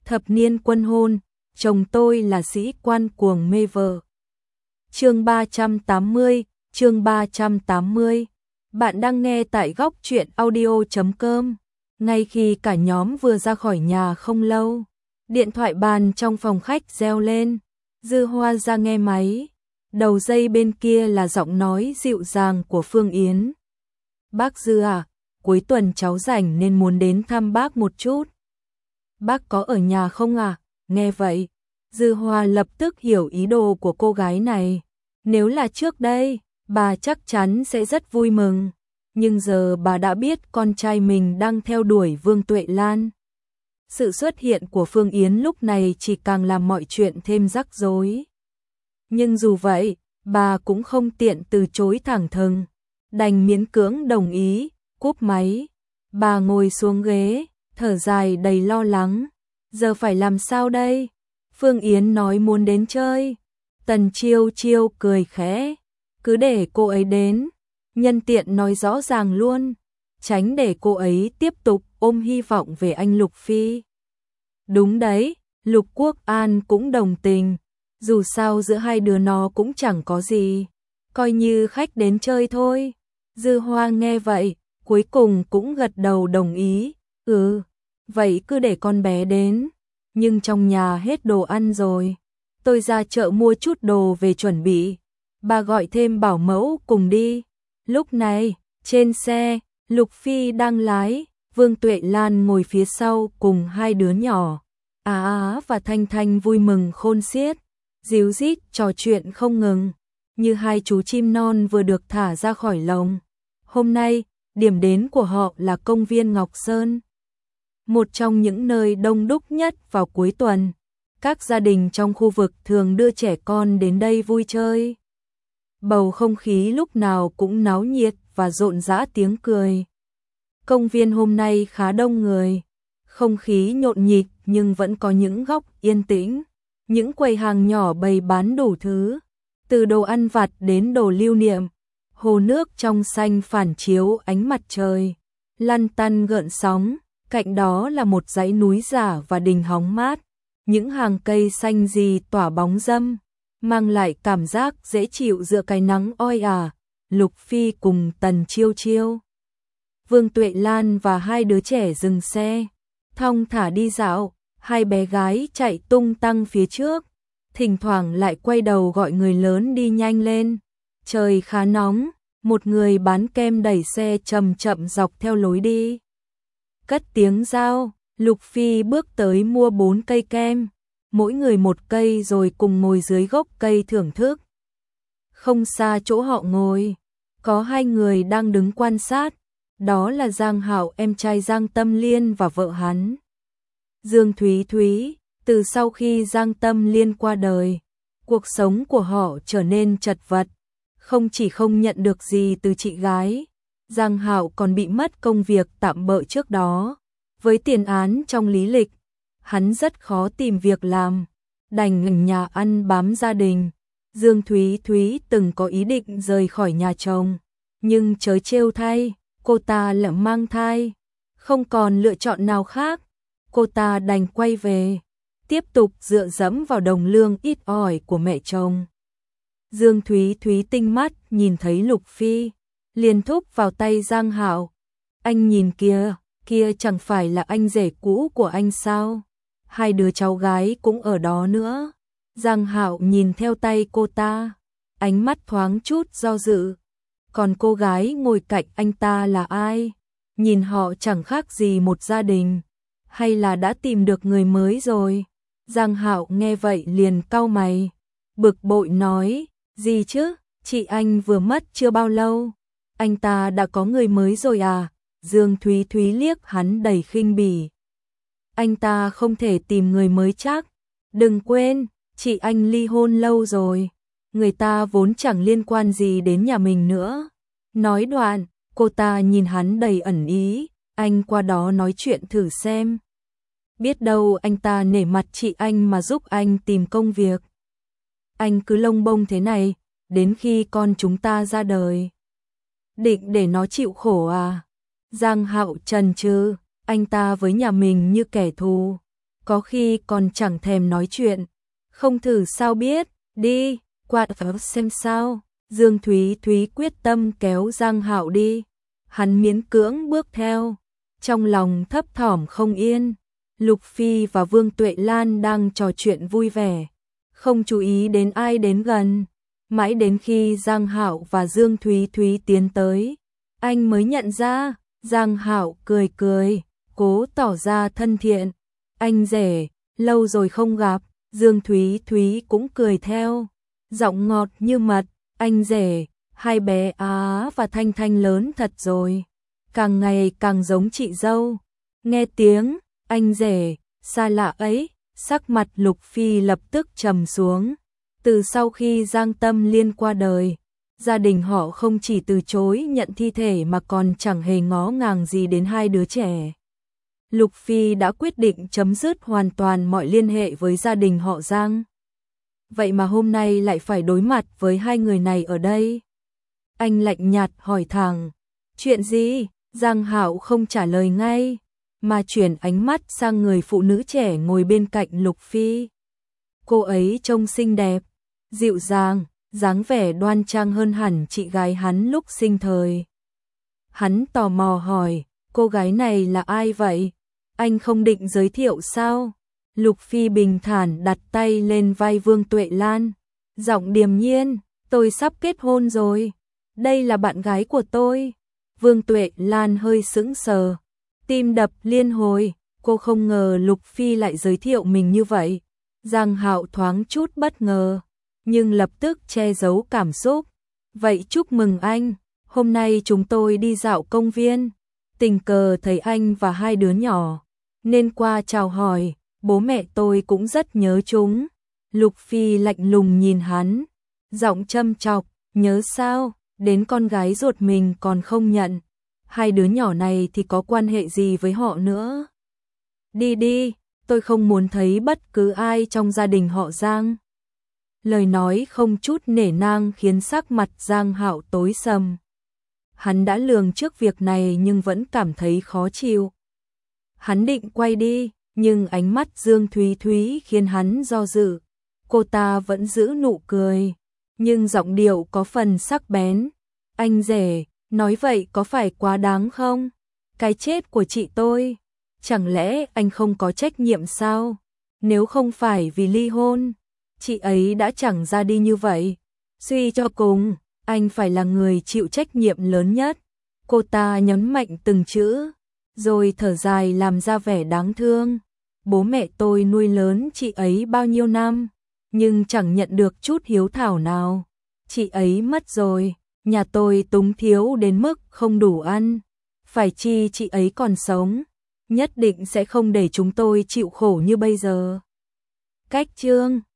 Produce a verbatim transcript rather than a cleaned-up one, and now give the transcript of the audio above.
Thập niên quân hôn, chồng tôi là sĩ quan cuồng mê vợ. Chương ba trăm tám mươi, chương ba trăm tám mươi. Bạn đang nghe tại góc truyện audio chấm com. Ngay khi cả nhóm vừa ra khỏi nhà không lâu, điện thoại bàn trong phòng khách reo lên. Dư Hoa ra nghe máy. Đầu dây bên kia là giọng nói dịu dàng của Phương Yến. Bác Dư à, cuối tuần cháu rảnh nên muốn đến thăm bác một chút. Bác có ở nhà không à? Nghe vậy, Dư Hoa lập tức hiểu ý đồ của cô gái này. Nếu là trước đây, bà chắc chắn sẽ rất vui mừng. Nhưng giờ bà đã biết con trai mình đang theo đuổi Vương Tuệ Lan. Sự xuất hiện của Phương Yến lúc này chỉ càng làm mọi chuyện thêm rắc rối. Nhưng dù vậy, bà cũng không tiện từ chối thẳng thừng, đành miễn cưỡng đồng ý, cúp máy. Bà ngồi xuống ghế, thở dài đầy lo lắng. Giờ phải làm sao đây? Phương Yến nói muốn đến chơi. Tần Chiêu Chiêu cười khẽ. Cứ để cô ấy đến. Nhân tiện nói rõ ràng luôn. Tránh để cô ấy tiếp tục ôm hy vọng về anh Lục Phi. Đúng đấy, Lục Quốc An cũng đồng tình. Dù sao giữa hai đứa nó cũng chẳng có gì. Coi như khách đến chơi thôi. Dư Hoa nghe vậy, cuối cùng cũng gật đầu đồng ý. Ừ, vậy cứ để con bé đến. Nhưng trong nhà hết đồ ăn rồi. Tôi ra chợ mua chút đồ về chuẩn bị. Bà gọi thêm bảo mẫu cùng đi. Lúc này, trên xe, Lục Phi đang lái, Vương Tuệ Lan ngồi phía sau cùng hai đứa nhỏ. Á Á và Thanh Thanh vui mừng khôn xiết, díu dít trò chuyện không ngừng, như hai chú chim non vừa được thả ra khỏi lồng. Hôm nay, điểm đến của họ là công viên Ngọc Sơn. Một trong những nơi đông đúc nhất vào cuối tuần. Các gia đình trong khu vực thường đưa trẻ con đến đây vui chơi. Bầu không khí lúc nào cũng náo nhiệt và rộn rã tiếng cười. Công viên hôm nay khá đông người. Không khí nhộn nhịp nhưng vẫn có những góc yên tĩnh. Những quầy hàng nhỏ bày bán đủ thứ. Từ đồ ăn vặt đến đồ lưu niệm. Hồ nước trong xanh phản chiếu ánh mặt trời. Lăn tăn gợn sóng. Cạnh đó là một dãy núi giả và đình hóng mát. Những hàng cây xanh gì tỏa bóng râm, mang lại cảm giác dễ chịu giữa cái nắng oi ả. Lục Phi cùng Tần Chiêu Chiêu, Vương Tuệ Lan và hai đứa trẻ dừng xe, thong thả đi dạo. Hai bé gái chạy tung tăng phía trước, thỉnh thoảng lại quay đầu gọi người lớn đi nhanh lên. Trời khá nóng, một người bán kem đẩy xe chậm chậm dọc theo lối đi. Cất tiếng giao, Lục Phi bước tới mua bốn cây kem, mỗi người một cây rồi cùng ngồi dưới gốc cây thưởng thức. Không xa chỗ họ ngồi, có hai người đang đứng quan sát, đó là Giang Hạo em trai Giang Tâm Liên và vợ hắn, Dương Thúy Thúy. Từ sau khi Giang Tâm Liên qua đời, cuộc sống của họ trở nên chật vật, không chỉ không nhận được gì từ chị gái, Giang Hạo còn bị mất công việc tạm bợ trước đó. Với tiền án trong lý lịch, hắn rất khó tìm việc làm, đành ở nhà ăn bám gia đình. Dương Thúy Thúy từng có ý định rời khỏi nhà chồng, nhưng trớ trêu thay, cô ta lại mang thai, không còn lựa chọn nào khác, cô ta đành quay về, tiếp tục dựa dẫm vào đồng lương ít ỏi của mẹ chồng. Dương Thúy Thúy tinh mắt nhìn thấy Lục Phi, liền thúc vào tay Giang Hạo. Anh nhìn kìa, kia chẳng phải là anh rể cũ của anh sao? Hai đứa cháu gái cũng ở đó nữa. Giang Hạo nhìn theo tay cô ta, ánh mắt thoáng chút do dự. Còn cô gái ngồi cạnh anh ta là ai? Nhìn họ chẳng khác gì một gia đình, hay là đã tìm được người mới rồi? Giang Hạo nghe vậy liền cau mày, bực bội nói, gì chứ, chị anh vừa mất chưa bao lâu, anh ta đã có người mới rồi à? Dương Thúy Thúy liếc hắn đầy khinh bỉ. Anh ta không thể tìm người mới chắc. Đừng quên, chị anh ly hôn lâu rồi. Người ta vốn chẳng liên quan gì đến nhà mình nữa. Nói đoạn, cô ta nhìn hắn đầy ẩn ý. Anh qua đó nói chuyện thử xem. Biết đâu anh ta nể mặt chị anh mà giúp anh tìm công việc. Anh cứ lông bông thế này, đến khi con chúng ta ra đời. Định để nó chịu khổ à? Giang Hạo chần chừ, anh ta với nhà mình như kẻ thù, có khi còn chẳng thèm nói chuyện. Không thử sao biết, đi, qua xem sao. Dương Thúy Thúy quyết tâm kéo Giang Hạo đi. Hắn miễn cưỡng bước theo, trong lòng thấp thỏm không yên. Lục Phi và Vương Tuệ Lan đang trò chuyện vui vẻ, không chú ý đến ai đến gần. Mãi đến khi Giang Hạo và Dương Thúy Thúy tiến tới, anh mới nhận ra. Giang Hạo cười cười, cố tỏ ra thân thiện. Anh rể, lâu rồi không gặp. Dương Thúy Thúy cũng cười theo, giọng ngọt như mật. Anh rể, hai bé Á và Thanh Thanh lớn thật rồi, càng ngày càng giống chị dâu. Nghe tiếng anh rể xa lạ ấy, sắc mặt Lục Phi lập tức trầm xuống. Từ sau khi Giang Tâm Liên qua đời, gia đình họ không chỉ từ chối nhận thi thể mà còn chẳng hề ngó ngàng gì đến hai đứa trẻ. Lục Phi đã quyết định chấm dứt hoàn toàn mọi liên hệ với gia đình họ Giang. Vậy mà hôm nay lại phải đối mặt với hai người này ở đây. Anh lạnh nhạt hỏi thẳng, chuyện gì? Giang Hạo không trả lời ngay, mà chuyển ánh mắt sang người phụ nữ trẻ ngồi bên cạnh Lục Phi. Cô ấy trông xinh đẹp, dịu dàng, dáng vẻ đoan trang hơn hẳn chị gái hắn lúc sinh thời. Hắn tò mò hỏi, cô gái này là ai vậy? Anh không định giới thiệu sao? Lục Phi bình thản đặt tay lên vai Vương Tuệ Lan, giọng điềm nhiên, tôi sắp kết hôn rồi. Đây là bạn gái của tôi. Vương Tuệ Lan hơi sững sờ, tim đập liên hồi, cô không ngờ Lục Phi lại giới thiệu mình như vậy. Giang Hạo thoáng chút bất ngờ, nhưng lập tức che giấu cảm xúc. Vậy chúc mừng anh, hôm nay chúng tôi đi dạo công viên, tình cờ thấy anh và hai đứa nhỏ, nên qua chào hỏi, bố mẹ tôi cũng rất nhớ chúng. Lục Phi lạnh lùng nhìn hắn, giọng châm chọc, nhớ sao, đến con gái ruột mình còn không nhận. Hai đứa nhỏ này thì có quan hệ gì với họ nữa? Đi đi, tôi không muốn thấy bất cứ ai trong gia đình họ Giang. Lời nói không chút nể nang khiến sắc mặt Giang Hạo tối sầm. Hắn đã lường trước việc này nhưng vẫn cảm thấy khó chịu. Hắn định quay đi, nhưng ánh mắt Dương Thúy Thúy khiến hắn do dự. Cô ta vẫn giữ nụ cười, nhưng giọng điệu có phần sắc bén. Anh rể, nói vậy có phải quá đáng không? Cái chết của chị tôi, chẳng lẽ anh không có trách nhiệm sao? Nếu không phải vì ly hôn, chị ấy đã chẳng ra đi như vậy. Suy cho cùng, anh phải là người chịu trách nhiệm lớn nhất. Cô ta nhấn mạnh từng chữ, rồi thở dài làm ra vẻ đáng thương. Bố mẹ tôi nuôi lớn chị ấy bao nhiêu năm, nhưng chẳng nhận được chút hiếu thảo nào. Chị ấy mất rồi, nhà tôi túng thiếu đến mức không đủ ăn. Phải chi chị ấy còn sống, nhất định sẽ không để chúng tôi chịu khổ như bây giờ. Cách chương